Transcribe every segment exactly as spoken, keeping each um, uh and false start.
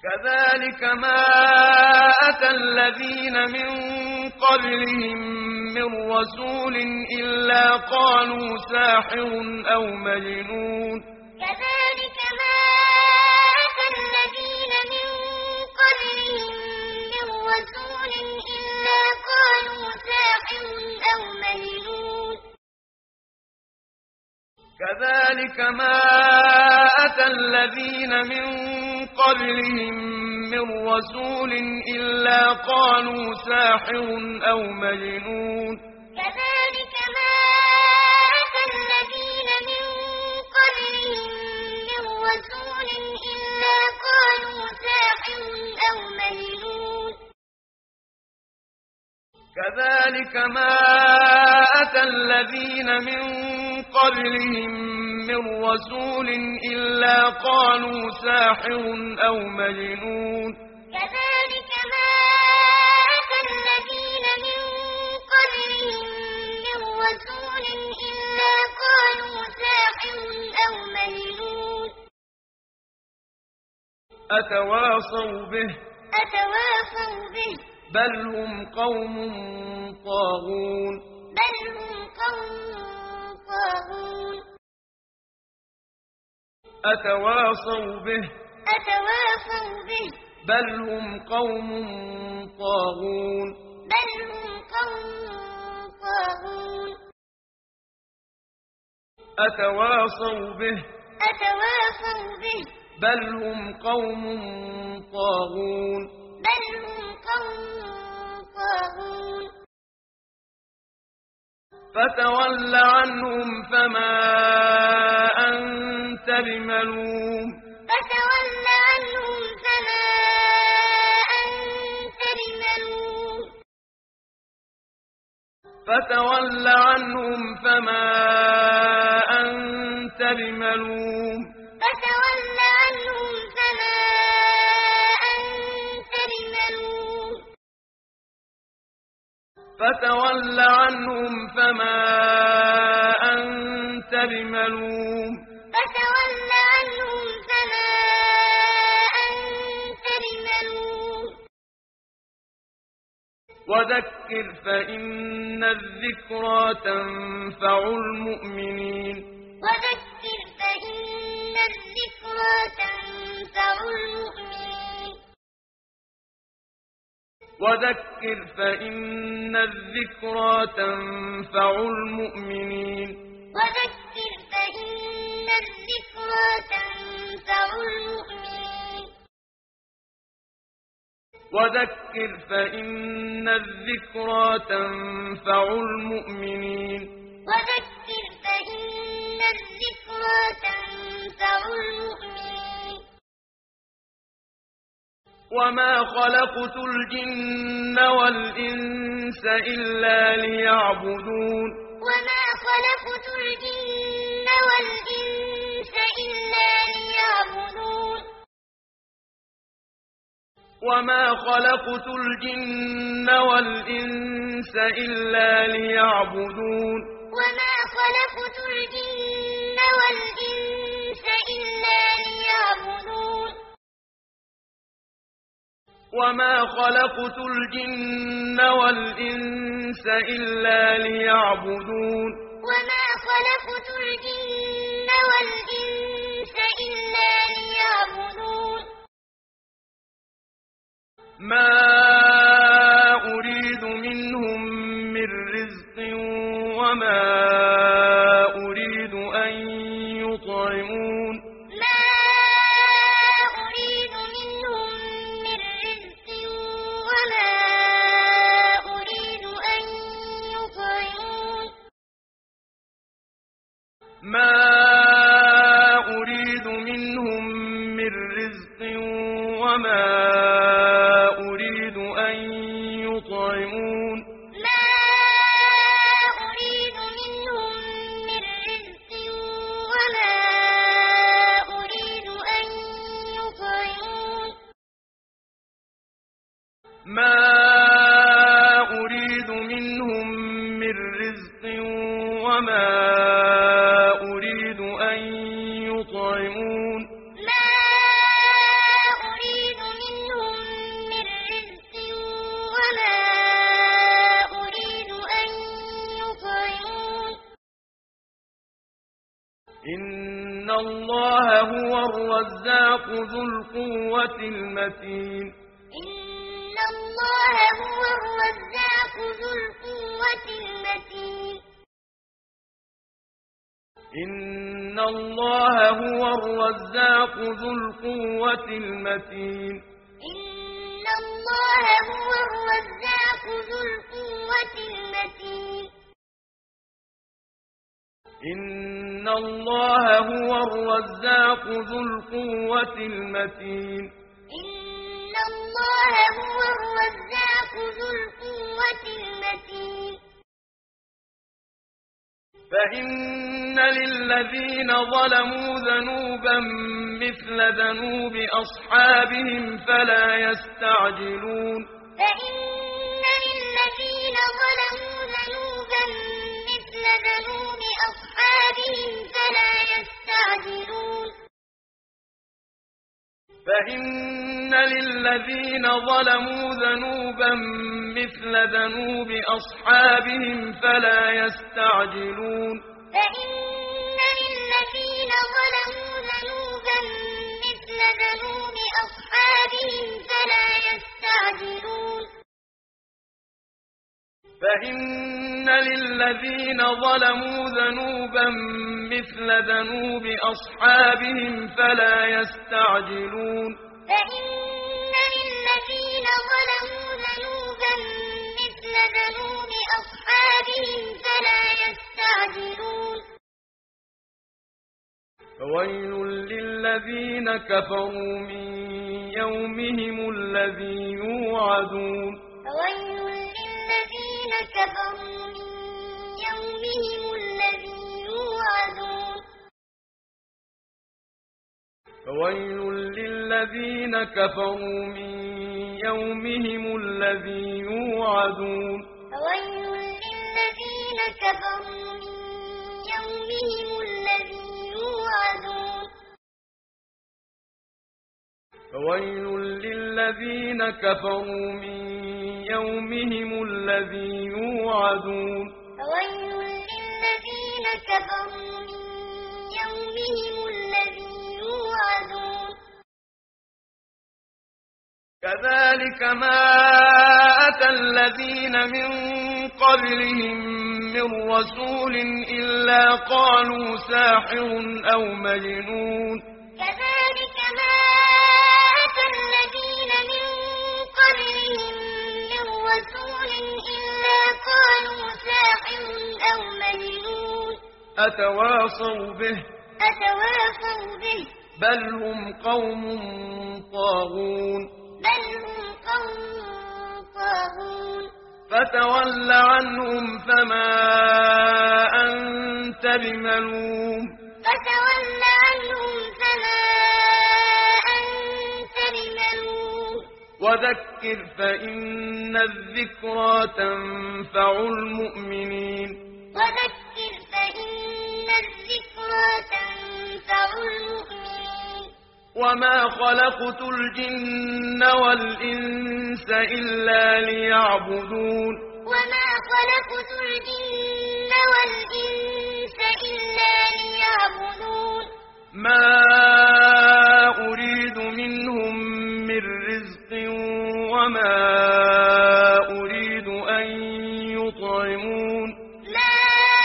كذلك ما أتى الذين من قبلهم من رسول إلا قالوا ساحر أو مجنون كذلك ما أتى الذين من قبلهم من رسول إلا قالوا ساحر أو مجنون كذلك ما أتى الذين من قبلهم من رسول إلا قالوا ساحر أو مجنون كذلك ما أتى الذين من قبلهم من رسول إلا قالوا ساحر أو مجنون كذلك ما أتى الذين من قبلهم من رسول إلا قالوا ساحر أو مجنون كذلك ما أتى الذين من قبلهم من رسول إلا قالوا ساحر أو مجنون أتواصوا به أتواصوا به بل هم قوم طاغون بل هم قوم طاغون أتواصوا به أتواصوا به بل هم قوم طاغون بل هم قوم طاغون أتواصوا به أتواصوا به بل هم قوم طاغون بل هم قوم طاغون فتول عنهم فما أنت بملوم فتول عنهم فما أنت بملوم فتول عنهم فما أنت بملوم فتول عنهم فما أنت بملوم فتول عنهم فما أنت بملوم فتول عنهم فما أنت بملوم وذكر فإن الذكرى تنفع المؤمنين وذكر فإن الذكرى تنفع المؤمنين وذكر فإن الذكرى تنفع المؤمنين وذكر فإن الذكرى تنفع المؤمنين وذكر فإن الذكرى تنفع المؤمنين وذكر فإن الذكرى تنفع المؤمنين وما خلقت الجن والإنس إلا ليعبدون وما خلقت الجن والإنس إلا ليعبدون وما خلقت الجن والإنس إلا ليعبدون وما خلقت الجن والإنس إلا ليعبدون وما خلقت الجن والإنس إلا ليعبدون وما خلقت الجن والإنس إلا ليعبدون ما أريد منهم من رزق وما أريد أن يطعمون ما أريد منهم من رزق وما أريد أن يطعمون ما أريد منهم من رزق وما أريد أن يطعمون ما أريد منهم من رزق وما أريد أن يطعمون ما أريد منهم من رزق وما أريد أن يطعمون ما أريد الله هو الرزاق ذو القوة المتين إن الله هو الرزاق ذو القوة المتين إن الله هو الرزاق ذو القوة المتين إن الله هو الرزاق ذو القوة المتين إن الله هو الرزاق ذو القوة المتين إن الله هو الرزاق ذو القوة المتين فإن للذين ظلموا ذنوبا مثل ذنوب أصحابهم فلا يستعجلون فإن للذين ظلموا ذنوبا مثل ذنوب أصحابهم فلا يستعجلون فإن للذين ظلموا ذنوبا مثل ذنوب أصحابهم فلا يستعجلون فإن للذين ظلموا ذنوبا مثل ذنوب أصحابهم فلا يستعجلون فإن للذين ظلموا ذنوبا مثل ذنوب أصحابهم فلا يستعجلون فإن للذين ظلموا ذنوبا مثل ذنوب أصحابهم فلا يستعجلون فويل للذين كفروا من يومهم الذي يوعدون فويل للذين كفروا من يومهم الذي يوعدون فويل للذين كفروا من يومهم الذي يوعدون فويل للذين كفروا من يومهم الذي يوعدون فويل للذين كفروا من يومهم الذي يوعدون فويل للذين كفروا من يومهم الذي يوعدون كذلك ما أتى الذين من قبلهم من رسول إلا قالوا ساحر أو مجنون كذلك ما أتى الذين من قبلهم من رسول إلا قالوا ساحر أو مجنون أتواصوا به أتواصوا به بل هم قوم طاغون بل هم قوم طاغون فتول عنهم فما أنت بملوم فتول عنهم فما أنت بملوم وذكر فإن الذكرى تنفع المؤمنين وذكر فإن الذكرى تنفع المؤمنين وما خلقت الجن والإنس إلا ليعبدون وما خلقت الجن والإنس إلا ليعبدون ما أريد منهم من رزق وما أريد أن يطعمون ما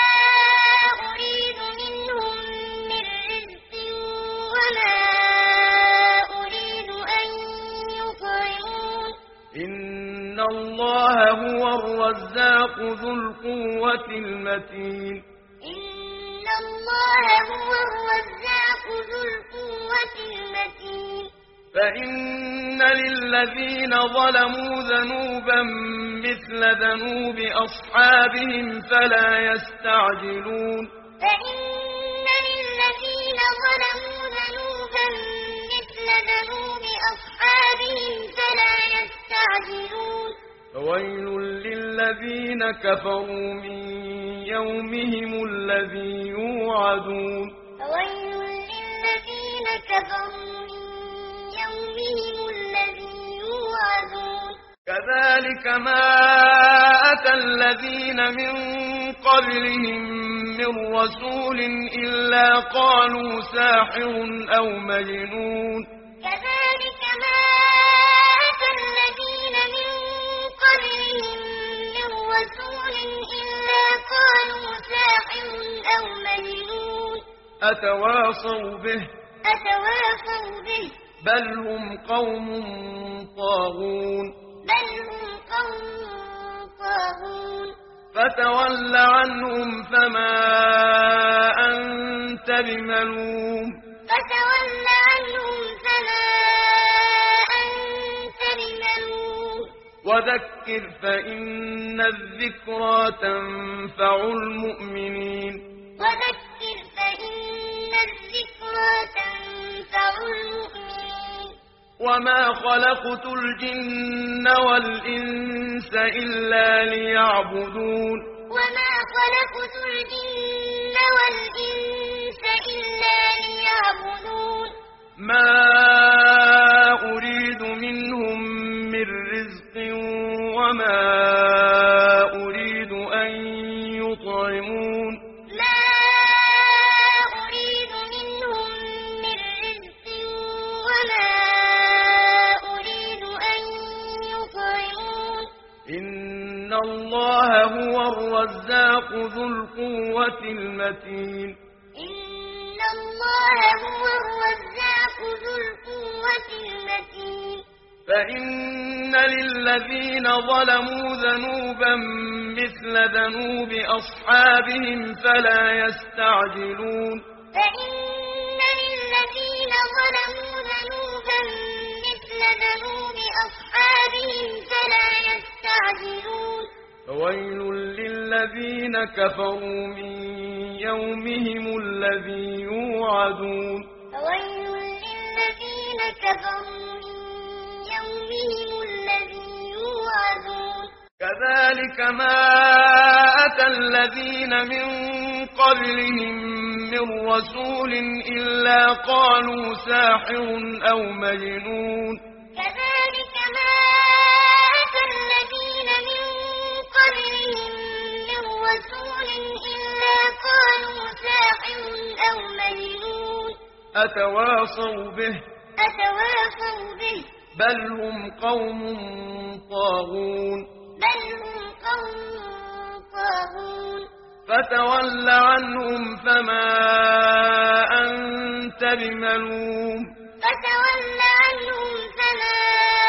أريد منهم من رزق وما أريد أن يطعمون إن الله هو الرزاق ذو القوة المتين إن الله هو الرزاق ذو القوة المتين فإن للذين ظلموا ذنوبا مثل ذنوب أصحابهم فلا يستعجلون فإن للذين ظلموا ذنوبا مثل ذنوب أصحابهم فلا يستعجلون فويل للذين كفروا من يومهم الذي يوعدون فويل للذين كفروا من يومهم الذي يوعدون كذلك ما أتى الذين من قبلهم من رسول إلا قالوا ساحر أو مجنون كذلك ما أتى الذين من قبلهم من رسول إلا قالوا ساحر أو مجنون أتواصوا به أتواصوا به بل هم قوم طاغون بل هم قوم طاغون فتول عنهم فما أنت بملوم فتول عنهم فما أنت بملوم وذكر فإن الذكرى تنفع المؤمنين وذكر فإن الذكرى تنفع المؤمنين وما خلقت الجن والإنس إلا ليعبدون وما خلقت الجن والإنس إلا ليعبدون ما أريد منهم من رزق وما أريد أن يطعمون ما أريد منهم من رزق وما أريد أن يطعمون إن الله هو الرزاق ذو القوة المتين إن الله هو الرزاق ذو القوة المتين فإن للذين ظلموا ذنوبا مثل ذنوب أصحابهم فلا يستعجلون فإن للذين ظلموا ذنوبا مثل ذنوب أصحابهم فلا يستعجلون فويل للذين كفروا من يومهم الذي يوعدون فويل للذين كفروا من يومهم الذي يوعدون كذلك ما أتى الذين من قبلهم من رسول إلا قالوا ساحر أو مجنون كذلك ما أتى الذين من قبلهم من رسول إلا قالوا ساحر أو مجنون أتواصوا به أتواصوا به بل هم قوم طاغون بل هم قوم طاغون فتول عنهم فما أنت بملوم فتول عنهم فما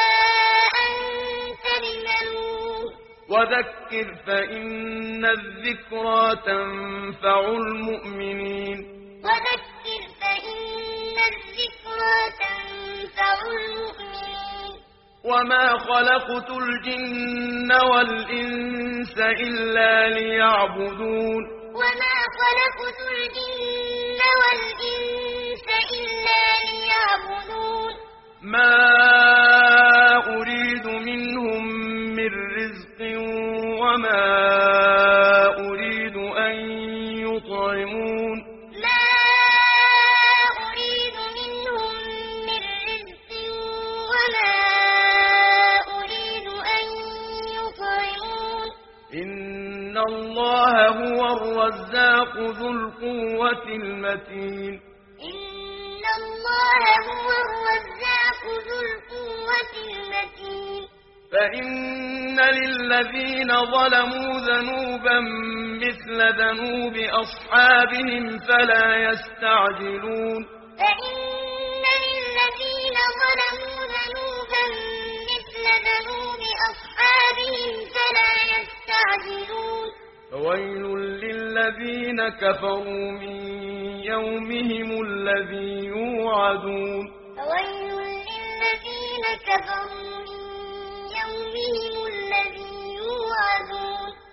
أنت بملوم وذكر فإن الذكرى تنفع المؤمنين وذكر فإن الذكرى تنفع المؤمنين وما خلقت الجن والإنس إلا ليعبدون وما خلقت الجن والإنس إلا ليعبدون ما أريد منهم من رزق وما أريد أن يطعمون ما أريد منهم من رزق وما أريد أن يطعمون إن الله هو الرزاق ذو القوة المتين إن الله هو الرزاق ذو القوة المتين فإن للذين ظلموا ذنوبا مثل ذنوب أصحابهم فلا يستعجلون فإن للذين ظلموا ذنوبا مثل ذنوب أصحابهم فلا يستعجلون فويل للذين كفروا من يومهم الذي يوعدون فويل للذين كفروا من يومهم الذي يوعدون